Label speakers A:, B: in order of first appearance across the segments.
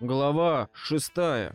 A: Глава 6.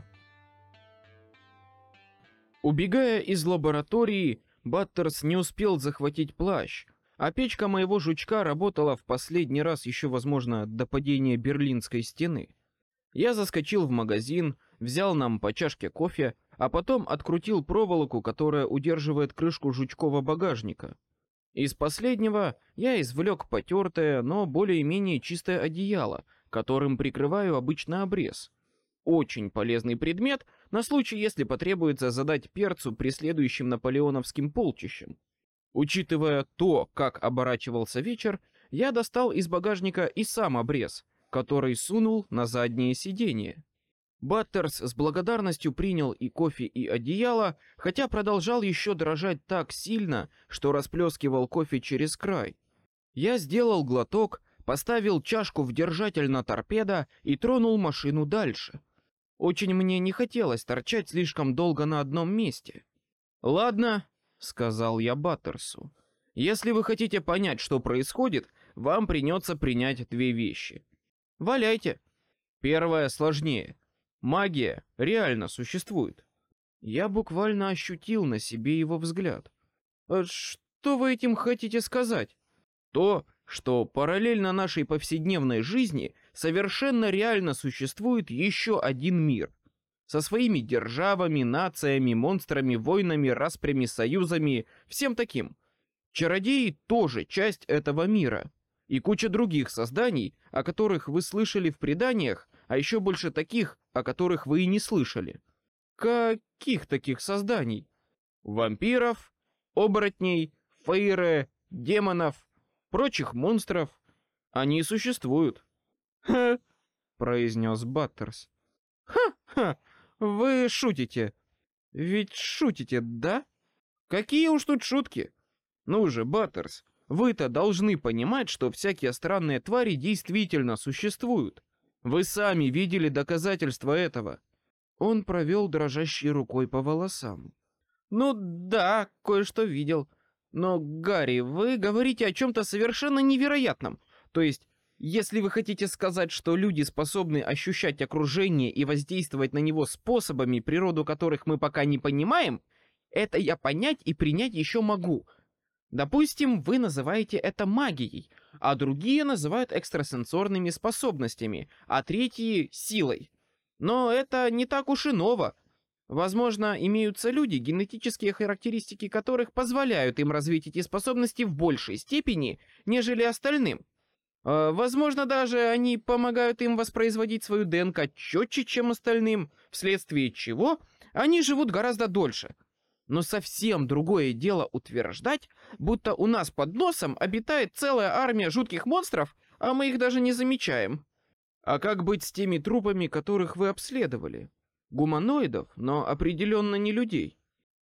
A: Убегая из лаборатории, Баттерс не успел захватить плащ, а печка моего жучка работала в последний раз еще, возможно, до падения Берлинской стены. Я заскочил в магазин, взял нам по чашке кофе, а потом открутил проволоку, которая удерживает крышку жучкового багажника. Из последнего я извлек потертое, но более-менее чистое одеяло, которым прикрываю обычно обрез. Очень полезный предмет на случай, если потребуется задать перцу преследующим наполеоновским полчищем. Учитывая то, как оборачивался вечер, я достал из багажника и сам обрез, который сунул на заднее сиденье. Баттерс с благодарностью принял и кофе, и одеяло, хотя продолжал еще дрожать так сильно, что расплескивал кофе через край. Я сделал глоток, поставил чашку в держатель на торпедо и тронул машину дальше. Очень мне не хотелось торчать слишком долго на одном месте. «Ладно», — сказал я Баттерсу, — «если вы хотите понять, что происходит, вам придется принять две вещи. Валяйте. Первое сложнее. Магия реально существует». Я буквально ощутил на себе его взгляд. «Что вы этим хотите сказать?» «То, что параллельно нашей повседневной жизни совершенно реально существует еще один мир. Со своими державами, нациями, монстрами, войнами, распрями, союзами, всем таким. Чародеи тоже часть этого мира. И куча других созданий, о которых вы слышали в преданиях, а еще больше таких, о которых вы и не слышали». «Каких таких созданий?» «Вампиров, оборотней, фейре, демонов, прочих монстров. Они существуют». «Ха!» — произнес Баттерс. «Ха-ха! Вы шутите. Ведь шутите, да? Какие уж тут шутки. Ну же, Баттерс, вы-то должны понимать, что всякие странные твари действительно существуют. Вы сами видели доказательства этого». Он провел дрожащей рукой по волосам. «Ну да, кое-что видел. Но, Гарри, вы говорите о чем-то совершенно невероятном. То есть, если вы хотите сказать, что люди способны ощущать окружение и воздействовать на него способами, природу которых мы пока не понимаем, это я понять и принять еще могу. Допустим, вы называете это магией, а другие называют экстрасенсорными способностями, а третьи — силой. Но это не так уж и ново. Возможно, имеются люди, генетические характеристики которых позволяют им развить эти способности в большей степени, нежели остальным. Возможно, даже они помогают им воспроизводить свою ДНК четче, чем остальным, вследствие чего они живут гораздо дольше. Но совсем другое дело утверждать, будто у нас под носом обитает целая армия жутких монстров, а мы их даже не замечаем. А как быть с теми трупами, которых вы обследовали? Гуманоидов, но определенно не людей.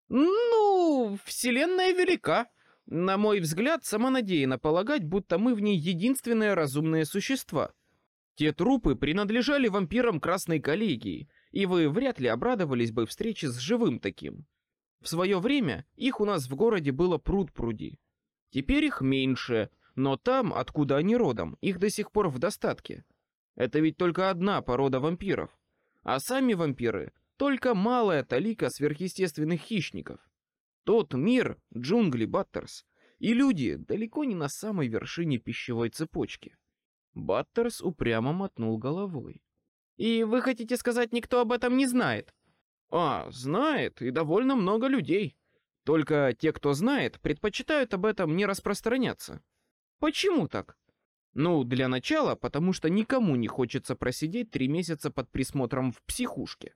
A: Ну, вселенная велика. На мой взгляд, самонадеянно полагать, будто мы в ней единственные разумные существа. Те трупы принадлежали вампирам Красной Коллегии, и вы вряд ли обрадовались бы встрече с живым таким. В свое время их у нас в городе было пруд-пруди. Теперь их меньше, но там, откуда они родом, их до сих пор в достатке. Это ведь только одна порода вампиров. А сами вампиры — только малая талика сверхъестественных хищников. Тот мир — джунгли, Баттерс, и люди далеко не на самой вершине пищевой цепочки. Баттерс упрямо мотнул головой. «И вы хотите сказать, никто об этом не знает?» Знает, и довольно много людей. Только те, кто знает, предпочитают об этом не распространяться». «Почему так?» «Ну, для начала, потому что никому не хочется просидеть 3 месяца под присмотром в психушке».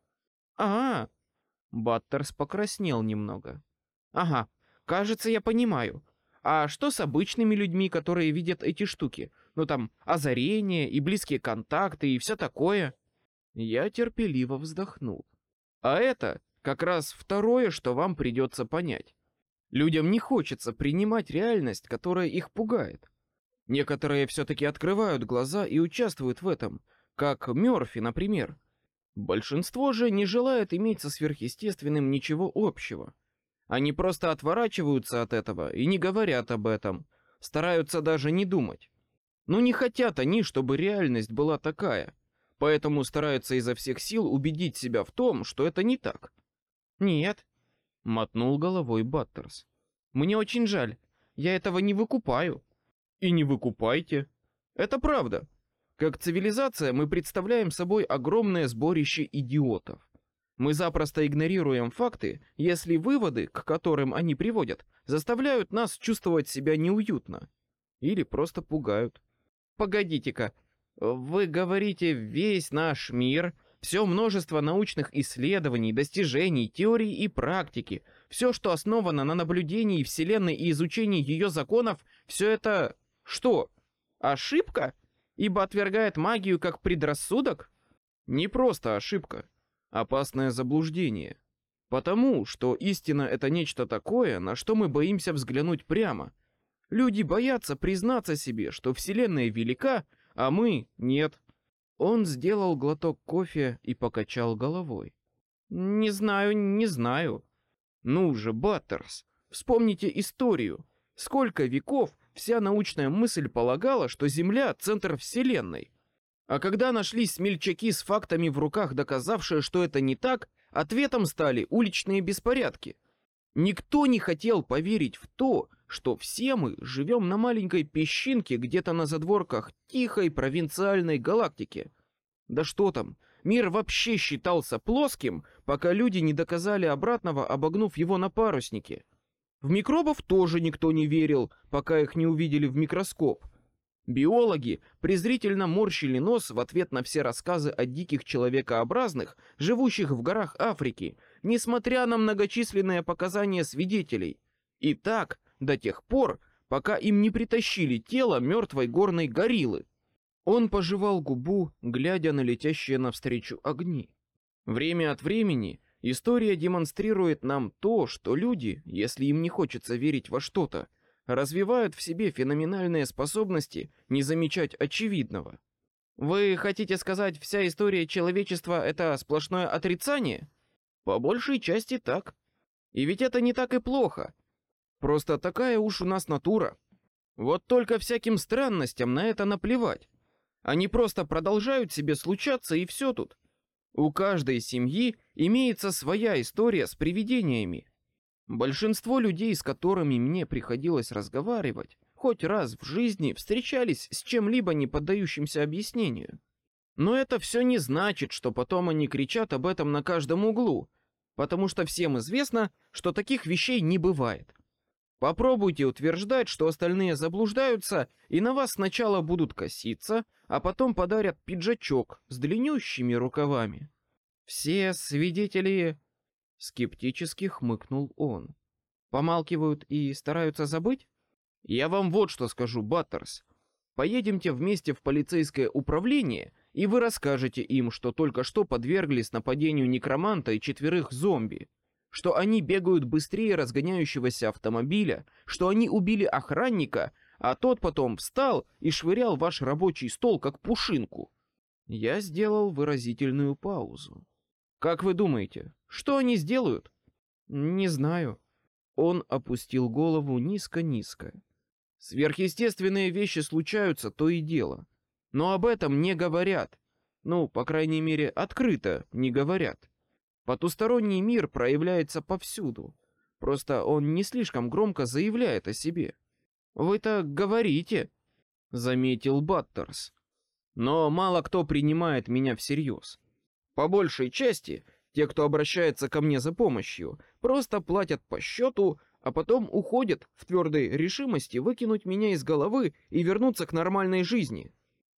A: Баттерс покраснел немного. «Ага, кажется, я понимаю. А что с обычными людьми, которые видят эти штуки? Ну там, озарение и близкие контакты и все такое?» Я терпеливо вздохнул. «А это как раз второе, что вам придется понять. Людям не хочется принимать реальность, которая их пугает. Некоторые все-таки открывают глаза и участвуют в этом, как Мёрфи, например. Большинство же не желает иметь со сверхъестественным ничего общего. Они просто отворачиваются от этого и не говорят об этом, стараются даже не думать. Ну не хотят они, чтобы реальность была такая. поэтому стараются изо всех сил убедить себя в том, что это не так. Нет, мотнул головой Баттерс. Мне очень жаль, я этого не выкупаю. И не выкупайте. Это правда. Как цивилизация мы представляем собой огромное сборище идиотов. Мы запросто игнорируем факты, если выводы, к которым они приводят, заставляют нас чувствовать себя неуютно. Или просто пугают. Погодите-ка, вы говорите, весь наш мир, все множество научных исследований, достижений, теорий и практики, все, что основано на наблюдении Вселенной и изучении ее законов, все это что? Ошибка? Ибо отвергает магию как предрассудок? Не просто ошибка. Опасное заблуждение. Потому что истина — это нечто такое, на что мы боимся взглянуть прямо. Люди боятся признаться себе, что Вселенная велика, а мы — нет. Он сделал глоток кофе и покачал головой. Не знаю. Ну же, Баттерс, вспомните историю. Сколько веков вся научная мысль полагала, что Земля — центр Вселенной. А когда нашлись смельчаки с фактами в руках, доказавшие, что это не так, ответом стали уличные беспорядки. Никто не хотел поверить в то, что все мы живем на маленькой песчинке где-то на задворках тихой провинциальной галактики. Да что там, мир вообще считался плоским, пока люди не доказали обратного, обогнув его на паруснике. В микробов тоже никто не верил, пока их не увидели в микроскоп. Биологи презрительно морщили нос в ответ на все рассказы о диких человекообразных, живущих в горах Африки, несмотря на многочисленные показания свидетелей. И так до тех пор, пока им не притащили тело мертвой горной гориллы. Он пожевал губу, глядя на летящие навстречу огни. Время от времени история демонстрирует нам то, что люди, если им не хочется верить во что-то, развивают в себе феноменальные способности не замечать очевидного. Вы хотите сказать, вся история человечества — это сплошное отрицание? По большей части так. И ведь это не так и плохо. Просто такая уж у нас натура. Вот только всяким странностям на это наплевать. Они просто продолжают себе случаться, и все тут. У каждой семьи имеется своя история с привидениями. Большинство людей, с которыми мне приходилось разговаривать, хоть раз в жизни встречались с чем-либо не поддающимся объяснению. Но это все не значит, что потом они кричат об этом на каждом углу, потому что всем известно, что таких вещей не бывает. Попробуйте утверждать, что остальные заблуждаются, и на вас сначала будут коситься, а потом подарят пиджачок с длиннющими рукавами. Все свидетели... Скептически хмыкнул он. Помалкивают и стараются забыть? Я вам вот что скажу, Баттерс. Поедемте вместе в полицейское управление, и вы расскажете им, что только что подверглись нападению некроманта и 4 зомби, что они бегают быстрее разгоняющегося автомобиля, что они убили охранника, а тот потом встал и швырял ваш рабочий стол как пушинку. Я сделал выразительную паузу. Как вы думаете, что они сделают? Не знаю. Он опустил голову низко-низко. Сверхъестественные вещи случаются, то и дело. Но об этом не говорят. Ну, по крайней мере, открыто не говорят. Потусторонний мир проявляется повсюду. Просто он не слишком громко заявляет о себе. Вы-то говорите, заметил Баттерс. Но мало кто принимает меня всерьез. По большей части, те, кто обращается ко мне за помощью, просто платят по счету, а потом уходят в твердой решимости выкинуть меня из головы и вернуться к нормальной жизни.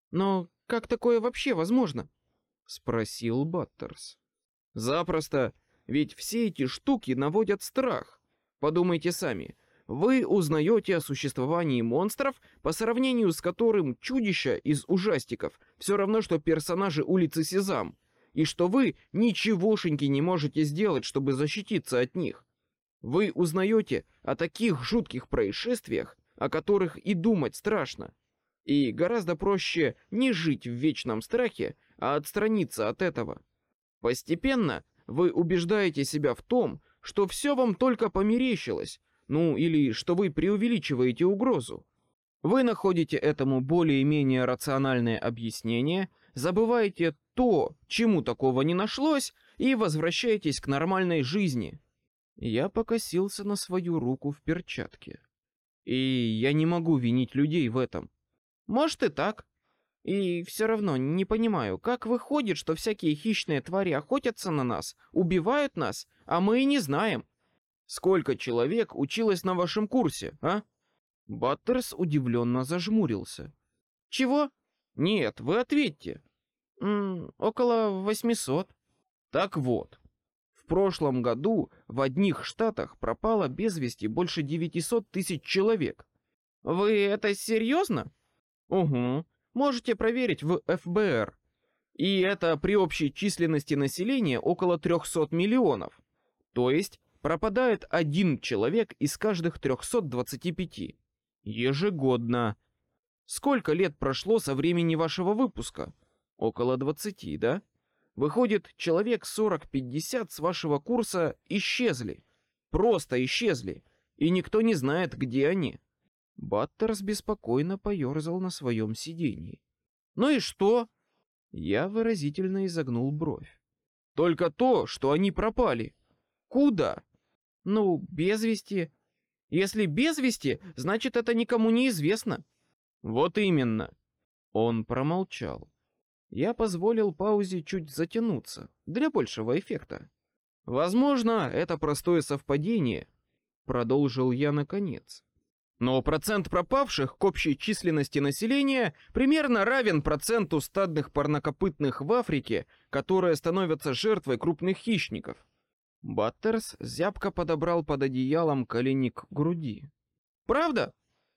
A: Но как такое вообще возможно? Спросил Баттерс. Запросто, ведь все эти штуки наводят страх. Подумайте сами. Вы узнаете о существовании монстров, по сравнению с которым чудища из ужастиков все равно, что персонажи улицы Сезам, и что вы ничегошеньки не можете сделать, чтобы защититься от них. Вы узнаете о таких жутких происшествиях, о которых и думать страшно. И гораздо проще не жить в вечном страхе, а отстраниться от этого. Постепенно вы убеждаете себя в том, что все вам только померещилось, ну или что вы преувеличиваете угрозу. Вы находите этому более-менее рациональное объяснение, забываете то, чему такого не нашлось, и возвращаетесь к нормальной жизни. Я покосился на свою руку в перчатке. И я не могу винить людей в этом. Может и так. И все равно не понимаю, как выходит, что всякие хищные твари охотятся на нас, убивают нас, а мы и не знаем. Сколько человек училось на вашем курсе, а? Баттерс удивленно зажмурился. Чего? Нет, вы ответьте. Около 800. Так вот, в прошлом году в одних штатах пропало без вести больше 900 тысяч человек. Вы это серьезно? Угу. Можете проверить в ФБР. И это при общей численности населения около 300 миллионов. То есть пропадает один человек из каждых 325. Ежегодно. Сколько лет прошло со времени вашего выпуска? Около 20, да? Выходит, человек 40-50 с вашего курса исчезли. Просто исчезли. И никто не знает, где они. Баттерс беспокойно поерзал на своем сиденье. Ну и что? Я выразительно изогнул бровь. Только то, что они пропали. Куда? Ну, без вести. Если без вести, значит, это никому не известно. Вот именно. Он промолчал. Я позволил паузе чуть затянуться, для большего эффекта. Возможно, это простое совпадение, продолжил я наконец. Но процент пропавших к общей численности населения примерно равен проценту стадных парнокопытных в Африке, которые становятся жертвой крупных хищников. Баттерс зябко подобрал под одеялом колени к груди. Правда?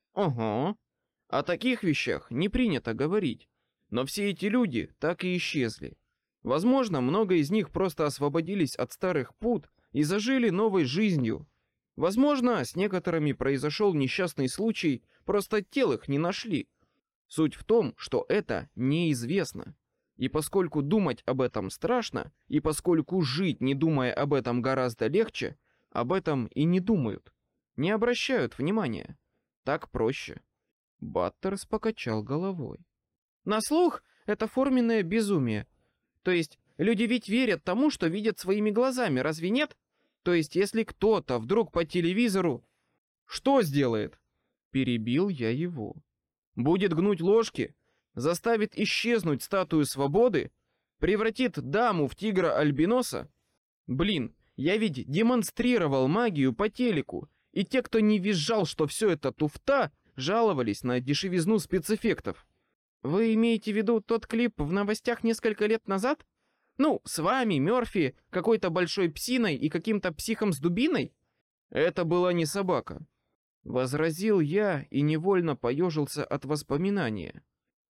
A: Ага. О таких вещах не принято говорить. Но все эти люди так и исчезли. Возможно, много из них просто освободились от старых пут и зажили новой жизнью. Возможно, с некоторыми произошел несчастный случай, просто тел их не нашли. Суть в том, что это неизвестно. И поскольку думать об этом страшно, и поскольку жить, не думая об этом, гораздо легче, об этом и не думают. Не обращают внимания. Так проще. Баттерс покачал головой. На слух это форменное безумие. То есть люди ведь верят тому, что видят своими глазами, разве нет? То есть если кто-то вдруг по телевизору... Что сделает? Перебил я его. Будет гнуть ложки? Заставит исчезнуть статую свободы? Превратит даму в тигра-альбиноса? Блин, я ведь демонстрировал магию по телеку, и те, кто не визжал, что все это туфта, жаловались на дешевизну спецэффектов. Вы имеете в виду тот клип в новостях несколько лет назад? Ну, с вами, Мёрфи, какой-то большой псиной и каким-то психом с дубиной? Это была не собака. Возразил я и невольно поежился от воспоминания.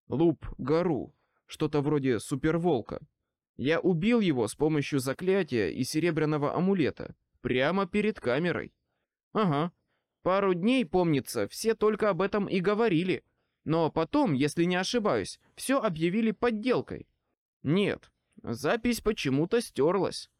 A: Луп-Гару, что-то вроде суперволка. Я убил его с помощью заклятия и серебряного амулета, прямо перед камерой. Ага, пару дней, помнится, все только об этом и говорили. Но потом, если не ошибаюсь, все объявили подделкой. Нет, запись почему-то стерлась.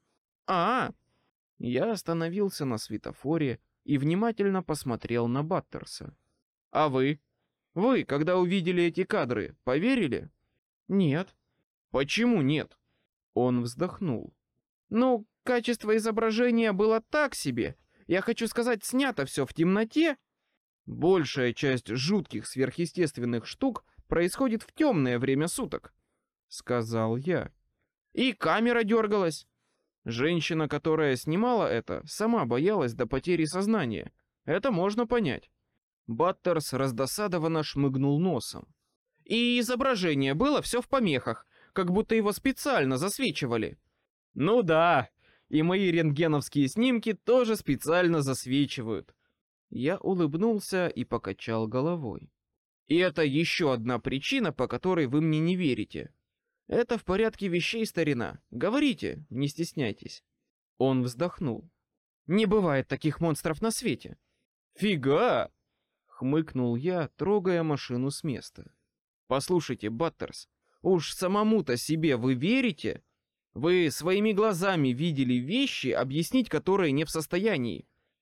A: Я остановился на светофоре и внимательно посмотрел на Баттерса. А вы? Вы, когда увидели эти кадры, поверили? Нет. Почему нет? Он вздохнул. Ну, качество изображения было так себе. Я хочу сказать, снято все в темноте. Большая часть жутких сверхъестественных штук происходит в темное время суток, сказал я. И камера дергалась. Женщина, которая снимала это, сама боялась до потери сознания. Это можно понять. Баттерс раздосадованно шмыгнул носом. И изображение было все в помехах, как будто его специально засвечивали. Ну да, и мои рентгеновские снимки тоже специально засвечивают. Я улыбнулся и покачал головой. И это еще одна причина, по которой вы мне не верите. Это в порядке вещей, старина. Говорите, не стесняйтесь. Он вздохнул. Не бывает таких монстров на свете. Фига! Хмыкнул я, трогая машину с места. Послушайте, Баттерс, уж самому-то себе вы верите? Вы своими глазами видели вещи, объяснить которые не в состоянии.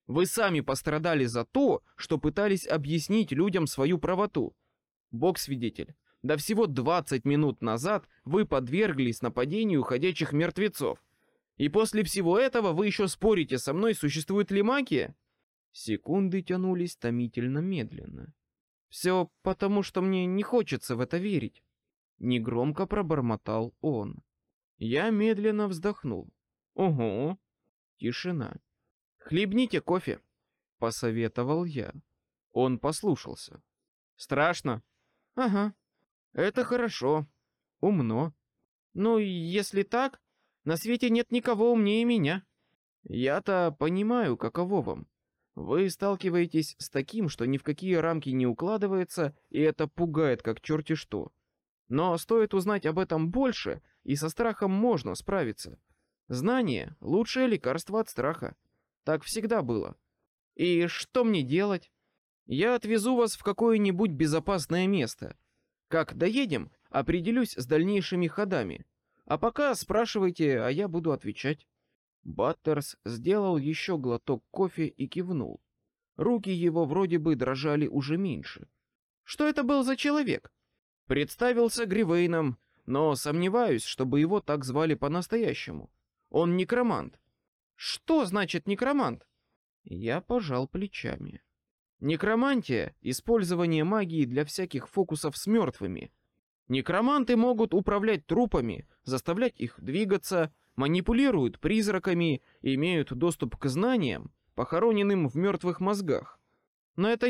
A: Вы сами пострадали за то, что пытались объяснить людям свою правоту. Бог свидетель, до всего 20 минут назад вы подверглись нападению ходячих мертвецов. И после всего этого вы еще спорите со мной, существует ли магия? Секунды тянулись томительно медленно. Все потому, что мне не хочется в это верить. Негромко пробормотал он. Я медленно вздохнул. Ого. Тишина. Хлебните кофе, посоветовал я. Он послушался. Страшно? Ага. Это хорошо. Умно. Ну, если так, на свете нет никого умнее меня. Я-то понимаю, каково вам. Вы сталкиваетесь с таким, что ни в какие рамки не укладывается, и это пугает как черти что. Но стоит узнать об этом больше, и со страхом можно справиться. Знание — лучшее лекарство от страха. Так всегда было. И что мне делать? Я отвезу вас в какое-нибудь безопасное место. Как доедем, определюсь с дальнейшими ходами. А пока спрашивайте, а я буду отвечать. Баттерс сделал еще глоток кофе и кивнул. Руки его вроде бы дрожали уже меньше. Что это был за человек? Представился Гривейном, но сомневаюсь, чтобы его так звали по-настоящему. Он некромант. Что значит некромант? Я пожал плечами. Некромантия — использование магии для всяких фокусов с мертвыми. Некроманты могут управлять трупами, заставлять их двигаться, манипулируют призраками, имеют доступ к знаниям, похороненным в мертвых мозгах. Но это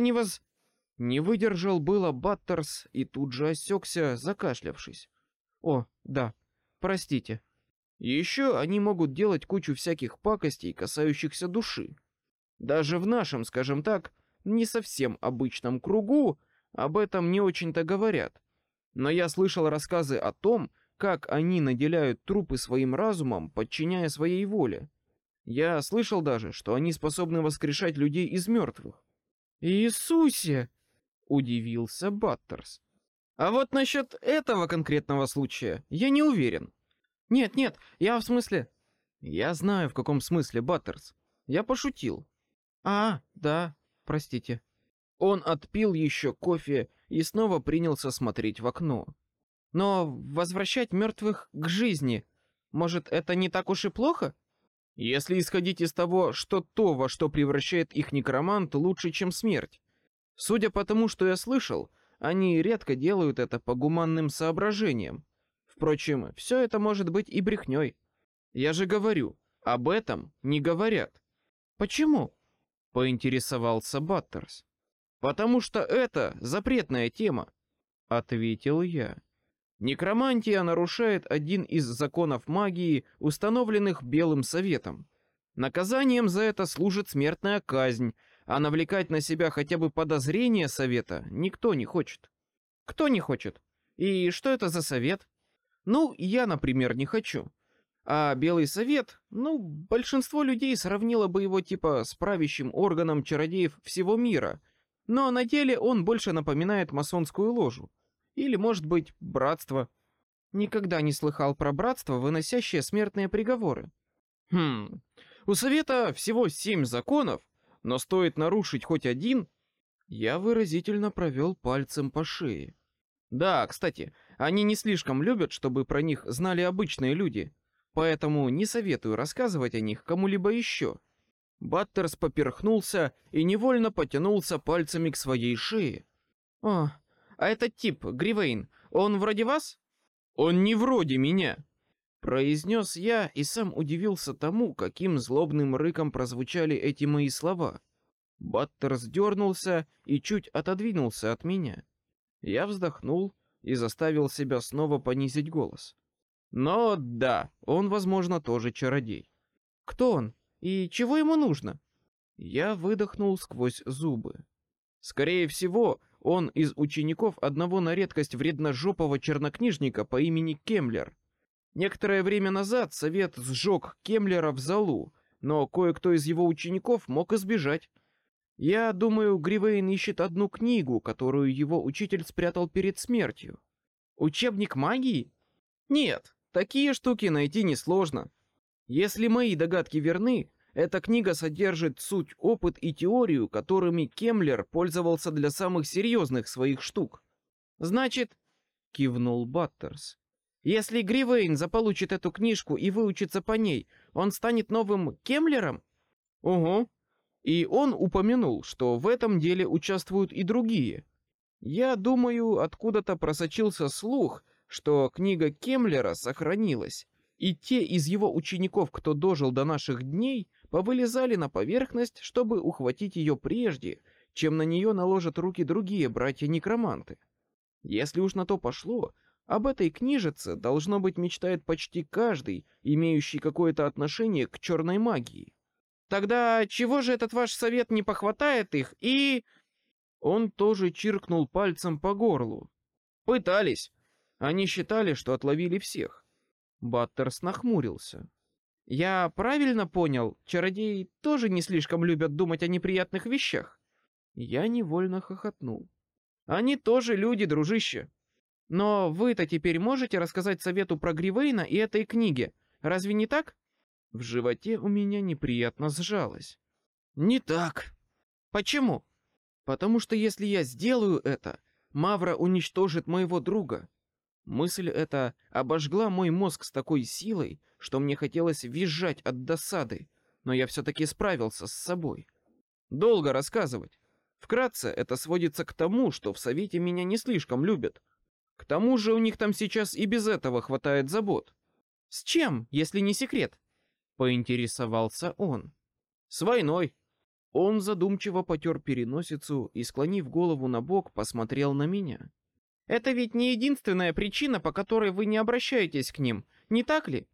A: Не выдержал было Баттерс и тут же осекся, закашлявшись. О, да, простите. Еще они могут делать кучу всяких пакостей, касающихся души. Даже в нашем, скажем так, не совсем обычном кругу об этом не очень-то говорят. Но я слышал рассказы о том, как они наделяют трупы своим разумом, подчиняя своей воле. Я слышал даже, что они способны воскрешать людей из мертвых. Иисусе! Удивился Баттерс. А вот насчет этого конкретного случая я не уверен. Нет, я в смысле... Я знаю, в каком смысле, Баттерс. Я пошутил. Да, простите. Он отпил еще кофе и снова принялся смотреть в окно. Но возвращать мертвых к жизни, может, это не так уж и плохо? Если исходить из того, что то, во что превращает их некромант, лучше, чем смерть. Судя по тому, что я слышал, они редко делают это по гуманным соображениям. Впрочем, все это может быть и брехней. Я же говорю, об этом не говорят. Почему? Поинтересовался Баттерс. Потому что это запретная тема, ответил я. Некромантия нарушает один из законов магии, установленных Белым Советом. Наказанием за это служит смертная казнь, а навлекать на себя хотя бы подозрение Совета никто не хочет. Кто не хочет? И что это за совет? Ну, я, например, не хочу. А Белый Совет, большинство людей сравнило бы его типа с правящим органом чародеев всего мира, но на деле он больше напоминает масонскую ложу. Или, может быть, братство. Никогда не слыхал про братство, выносящее смертные приговоры. У Совета всего 7 законов, но стоит нарушить хоть один... Я выразительно провел пальцем по шее. Да, кстати, они не слишком любят, чтобы про них знали обычные люди, поэтому не советую рассказывать о них кому-либо еще. Баттерс поперхнулся и невольно потянулся пальцами к своей шее. А этот тип, Гривейн, он вроде вас? Он не вроде меня, произнес я и сам удивился тому, каким злобным рыком прозвучали эти мои слова. Баттерс дернулся и чуть отодвинулся от меня. Я вздохнул и заставил себя снова понизить голос. Но да, он, возможно, тоже чародей. Кто он? И чего ему нужно? Я выдохнул сквозь зубы. Скорее всего, он из учеников одного на редкость вредножопого чернокнижника по имени Кемлер. Некоторое время назад совет сжег Кемлера в залу, но кое-кто из его учеников мог избежать. Я думаю, Гривейн ищет одну книгу, которую его учитель спрятал перед смертью. Учебник магии? Нет, такие штуки найти несложно. Если мои догадки верны, Эта книга содержит суть, опыт и теорию, которыми Кемлер пользовался для самых серьезных своих штук. Значит, кивнул Баттерс, если Гривейн заполучит эту книжку и выучится по ней, он станет новым Кемлером? Ого. И он упомянул, что в этом деле участвуют и другие. Я думаю, откуда-то просочился слух, что книга Кемлера сохранилась, и те из его учеников, кто дожил до наших дней, повылезали на поверхность, чтобы ухватить ее прежде, чем на нее наложат руки другие братья-некроманты. Если уж на то пошло, об этой книжице, должно быть, мечтает почти каждый, имеющий какое-то отношение к черной магии. Тогда чего же этот ваш совет не похватает их и... Он тоже чиркнул пальцем по горлу. Пытались. Они считали, что отловили всех. Баттерс нахмурился. Я правильно понял, чародеи тоже не слишком любят думать о неприятных вещах? Я невольно хохотнул. Они тоже люди, дружище. Но вы-то теперь можете рассказать совету про Гривейна и этой книге, разве не так? В животе у меня неприятно сжалось. Не так. Почему? Потому что если я сделаю это, Мавра уничтожит моего друга. Мысль эта обожгла мой мозг с такой силой, что мне хотелось визжать от досады, но я все-таки справился с собой. Долго рассказывать. Вкратце, это сводится к тому, что в Совете меня не слишком любят. К тому же у них там сейчас и без этого хватает забот. С чем, если не секрет? Поинтересовался он. С войной. Он задумчиво потер переносицу и, склонив голову на бок, посмотрел на меня. Это ведь не единственная причина, по которой вы не обращаетесь к ним, не так ли?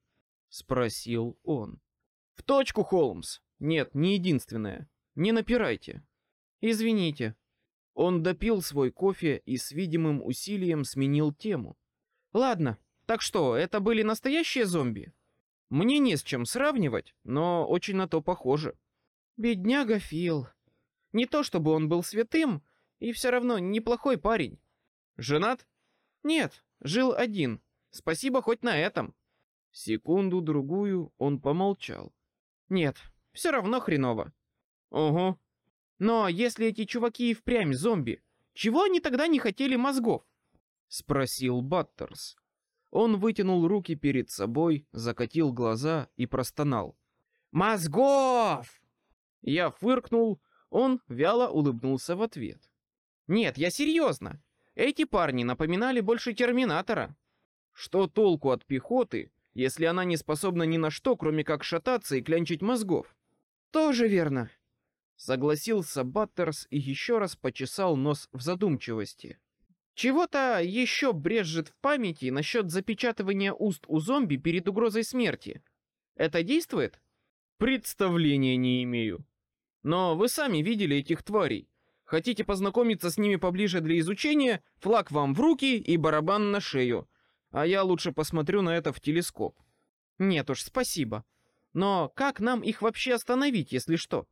A: Спросил он. В точку, Холмс. Нет, не единственная. Не напирайте. Извините. Он допил свой кофе и с видимым усилием сменил тему. Ладно, так что, это были настоящие зомби? Мне не с чем сравнивать, но очень на то похоже. Бедняга Фил. Не то чтобы он был святым, и все равно неплохой парень. Женат? Нет, жил один. Спасибо хоть на этом. Секунду-другую он помолчал. Нет, все равно хреново. Ого. Но если эти чуваки и впрямь зомби, чего они тогда не хотели мозгов? Спросил Баттерс. Он вытянул руки перед собой, закатил глаза и простонал. Мозгов! Я фыркнул, он вяло улыбнулся в ответ. Нет, я серьезно. Эти парни напоминали больше Терминатора. Что толку от пехоты, если она не способна ни на что, кроме как шататься и клянчить мозгов? Тоже верно. Согласился Баттерс и еще раз почесал нос в задумчивости. Чего-то еще брежет в памяти насчет запечатывания уст у зомби перед угрозой смерти. Это действует? Представления не имею. Но вы сами видели этих тварей. Хотите познакомиться с ними поближе для изучения, флаг вам в руки и барабан на шею. А я лучше посмотрю на это в телескоп. Нет уж, спасибо. Но как нам их вообще остановить, если что?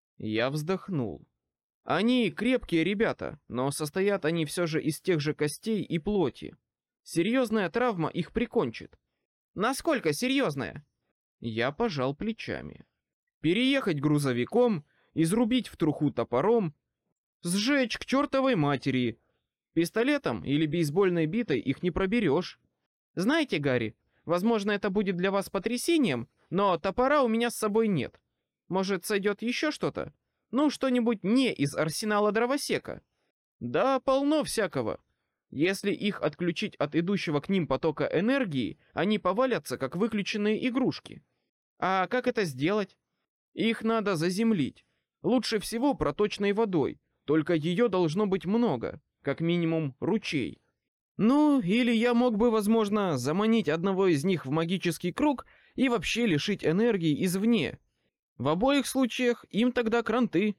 A: Я вздохнул. Они крепкие ребята, но состоят они все же из тех же костей и плоти. Серьезная травма их прикончит. Насколько серьезная? Я пожал плечами. Переехать грузовиком, изрубить в труху топором, сжечь к чертовой матери. Пистолетом или бейсбольной битой их не проберешь. Знаете, Гарри, возможно, это будет для вас потрясением, но топора у меня с собой нет. Может, сойдет еще что-то? Ну, что-нибудь не из арсенала дровосека. Да, полно всякого. Если их отключить от идущего к ним потока энергии, они повалятся, как выключенные игрушки. А как это сделать? Их надо заземлить. Лучше всего проточной водой, только ее должно быть много, как минимум ручей. Ну, или я мог бы, возможно, заманить одного из них в магический круг и вообще лишить энергии извне. В обоих случаях им тогда кранты.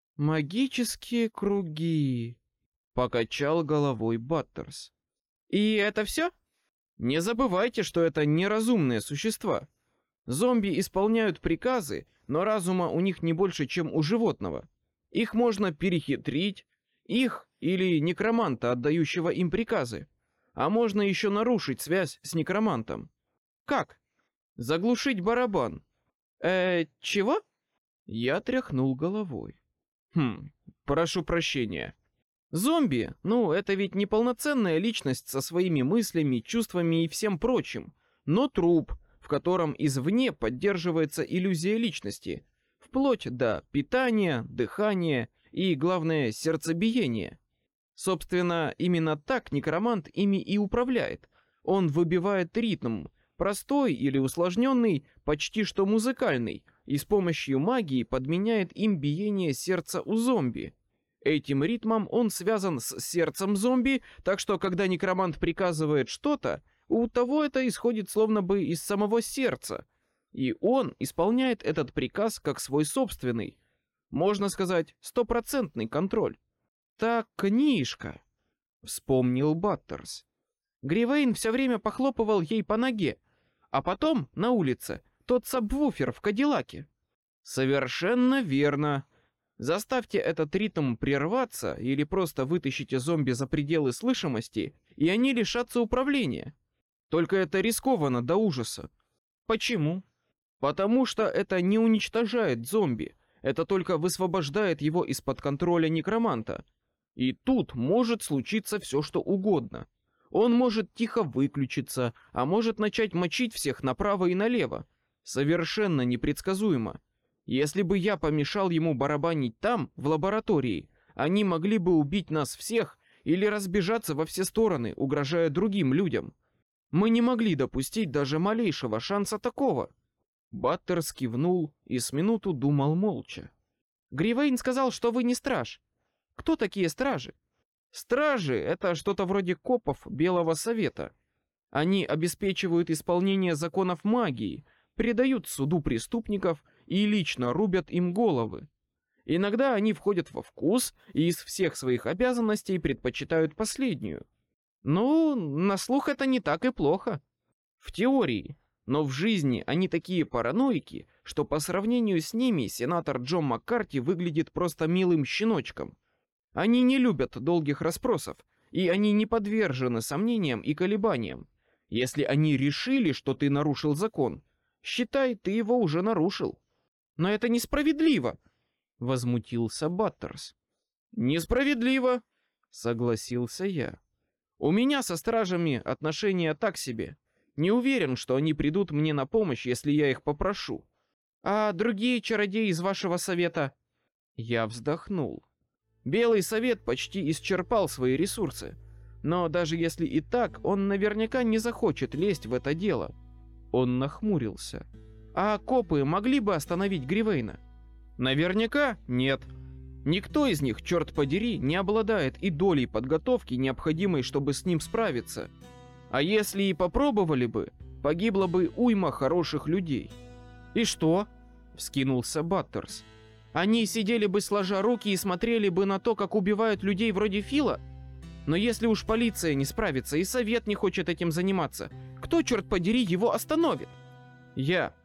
A: Магические круги. Покачал головой Баттерс. И это все? Не забывайте, что это неразумные существа. Зомби исполняют приказы, но разума у них не больше, чем у животного. Их можно перехитрить, их или некроманта, отдающего им приказы. А можно еще нарушить связь с некромантом. Как? Заглушить барабан. Чего? Я тряхнул головой. Прошу прощения. Зомби, это ведь не полноценная личность со своими мыслями, чувствами и всем прочим, но труп, в котором извне поддерживается иллюзия личности, вплоть до питания, дыхания и, главное, сердцебиения. Собственно, именно так некромант ими и управляет. Он выбивает ритм, простой или усложненный, почти что музыкальный, и с помощью магии подменяет им биение сердца у зомби. Этим ритмом он связан с сердцем зомби, так что когда некромант приказывает что-то, у того это исходит словно бы из самого сердца, и он исполняет этот приказ как свой собственный, можно сказать, 100% контроль. «Та книжка», — вспомнил Баттерс. Гривейн все время похлопывал ей по ноге, а потом на улице тот сабвуфер в Кадиллаке. Совершенно верно. Заставьте этот ритм прерваться или просто вытащите зомби за пределы слышимости, и они лишатся управления. Только это рискованно до ужаса. Почему? Потому что это не уничтожает зомби, это только высвобождает его из-под контроля некроманта. И тут может случиться все, что угодно. Он может тихо выключиться, а может начать мочить всех направо и налево. Совершенно непредсказуемо. Если бы я помешал ему барабанить там, в лаборатории, они могли бы убить нас всех или разбежаться во все стороны, угрожая другим людям. Мы не могли допустить даже малейшего шанса такого. Баттерс кивнул и с минуту думал молча. Гривейн сказал, что вы не страж. Кто такие стражи? Стражи — это что-то вроде копов Белого Совета. Они обеспечивают исполнение законов магии, предают суду преступников и лично рубят им головы. Иногда они входят во вкус и из всех своих обязанностей предпочитают последнюю. На слух это не так и плохо. В теории, но в жизни они такие параноики, что по сравнению с ними сенатор Джон Маккарти выглядит просто милым щеночком. Они не любят долгих расспросов, и они не подвержены сомнениям и колебаниям. Если они решили, что ты нарушил закон, считай, ты его уже нарушил. Но это несправедливо, возмутился Баттерс. Несправедливо, согласился я. У меня со стражами отношения так себе. Не уверен, что они придут мне на помощь, если я их попрошу. А другие чародеи из вашего совета? Я вздохнул. Белый совет почти исчерпал свои ресурсы. Но даже если и так, он наверняка не захочет лезть в это дело. Он нахмурился. А копы могли бы остановить Гривейна? Наверняка нет. Никто из них, черт подери, не обладает и долей подготовки, необходимой, чтобы с ним справиться. А если и попробовали бы, погибла бы уйма хороших людей. И что? Вскинулся Баттерс. Они сидели бы сложа руки и смотрели бы на то, как убивают людей вроде Фила? Но если уж полиция не справится и совет не хочет этим заниматься, кто, черт подери, его остановит? Я.